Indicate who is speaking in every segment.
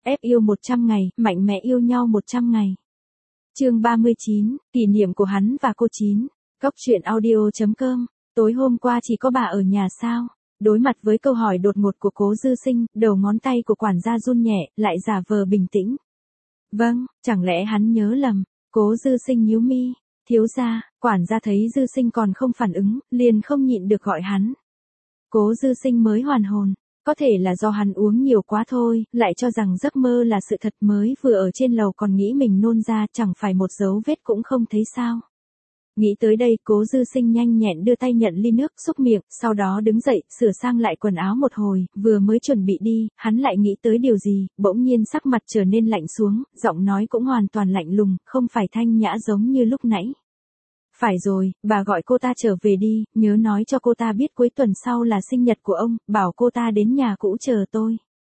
Speaker 1: Ép yêu 100 ngày, mạnh mẽ yêu nhau 100 ngày. Chương 39, kỷ niệm của hắn và cô Chín. Góc truyện audio.com. Tối hôm qua chỉ có bà ở nhà sao? Đối mặt với câu hỏi đột ngột của Cố Dư Sinh, đầu ngón tay của quản gia run nhẹ, lại giả vờ bình tĩnh. Vâng, chẳng lẽ hắn nhớ lầm? Cố Dư Sinh nhíu mi. Thiếu gia. Quản gia thấy Dư Sinh còn không phản ứng, liền không nhịn được gọi hắn. Cố Dư Sinh mới hoàn hồn. Có thể là do hắn uống nhiều quá thôi, lại cho rằng giấc mơ là sự thật, mới vừa ở trên lầu còn nghĩ mình nôn ra, chẳng phải một dấu vết cũng không thấy sao. Nghĩ tới đây, Cố Dư Sinh nhanh nhẹn đưa tay nhận ly nước, xúc miệng, sau đó đứng dậy, sửa sang lại quần áo một hồi, vừa mới chuẩn bị đi, hắn lại nghĩ tới điều gì, bỗng nhiên sắc mặt trở nên lạnh xuống, giọng nói cũng hoàn toàn lạnh lùng, không phải thanh nhã giống như lúc nãy. Phải rồi, bà gọi cô ta trở về đi, nhớ nói cho cô ta biết cuối tuần sau là sinh nhật của ông, bảo cô ta đến nhà cũ chờ tôi.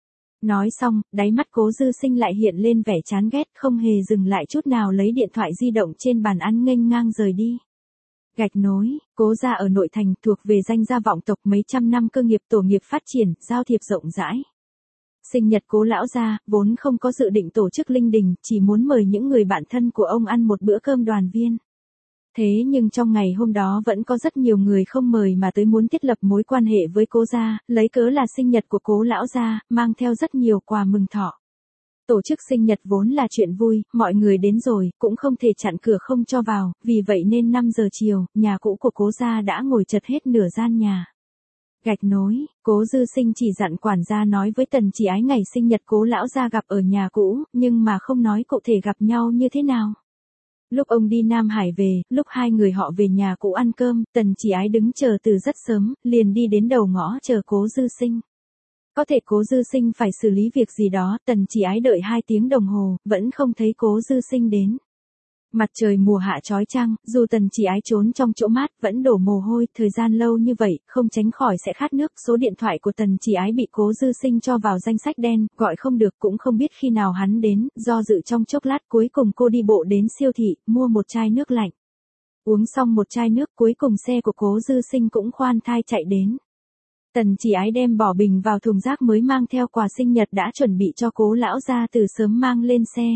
Speaker 1: Nói xong, đáy mắt Cố Dư Sinh lại hiện lên vẻ chán ghét, không hề dừng lại chút nào, lấy điện thoại di động trên bàn ăn nghênh ngang rời đi. Gạch nối, Cố gia ở nội thành, thuộc về danh gia vọng tộc, mấy trăm năm cơ nghiệp tổ nghiệp phát triển, giao thiệp rộng rãi. Sinh nhật Cố lão gia, vốn không có dự định tổ chức linh đình, chỉ muốn mời những người bạn thân của ông ăn một bữa cơm đoàn viên. Thế nhưng trong ngày hôm đó vẫn có rất nhiều người không mời mà tới muốn thiết lập mối quan hệ với Cố gia, lấy cớ là sinh nhật của Cố lão gia, mang theo rất nhiều quà mừng thọ. Tổ chức sinh nhật vốn là chuyện vui, mọi người đến rồi, cũng không thể chặn cửa không cho vào, vì vậy nên 5 giờ chiều, nhà cũ của Cố gia đã ngồi chật hết nửa gian nhà. Gạch nối, Cố Dư Sinh chỉ dặn quản gia nói với Tần Chỉ Ái ngày sinh nhật Cố lão gia gặp ở nhà cũ, nhưng mà không nói cụ thể gặp nhau như thế nào. Lúc ông đi Nam Hải về, lúc hai người họ về nhà cũ ăn cơm, Tần Chỉ Ái đứng chờ từ rất sớm, liền đi đến đầu ngõ chờ Cố Dư Sinh. Có thể Cố Dư Sinh phải xử lý việc gì đó, Tần Chỉ Ái đợi 2 tiếng đồng hồ, vẫn không thấy Cố Dư Sinh đến. Mặt trời mùa hạ chói chang, dù Tần Chỉ Ái trốn trong chỗ mát vẫn đổ mồ hôi, thời gian lâu như vậy, không tránh khỏi sẽ khát nước. Số điện thoại của Tần Chỉ Ái bị Cố Dư Sinh cho vào danh sách đen, gọi không được, cũng không biết khi nào hắn đến, do dự trong chốc lát cuối cùng cô đi bộ đến siêu thị, mua một chai nước lạnh. Uống xong một chai nước, cuối cùng xe của Cố Dư Sinh cũng khoan thai chạy đến. Tần Chỉ Ái đem bỏ bình vào thùng rác mới mang theo quà sinh nhật đã chuẩn bị cho Cố lão gia từ sớm mang lên xe.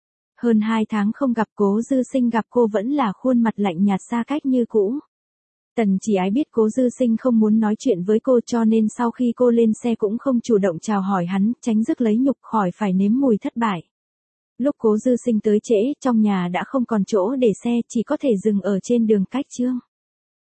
Speaker 1: Hơn 2 tháng không gặp, Cố Dư Sinh gặp cô vẫn là khuôn mặt lạnh nhạt xa cách như cũ. Tần Chỉ Ái biết Cố Dư Sinh không muốn nói chuyện với cô, cho nên sau khi cô lên xe cũng không chủ động chào hỏi hắn, tránh rước lấy nhục, khỏi phải nếm mùi thất bại. Lúc Cố Dư Sinh tới trễ, trong nhà đã không còn chỗ để xe, chỉ có thể dừng ở trên đường Cách Trương.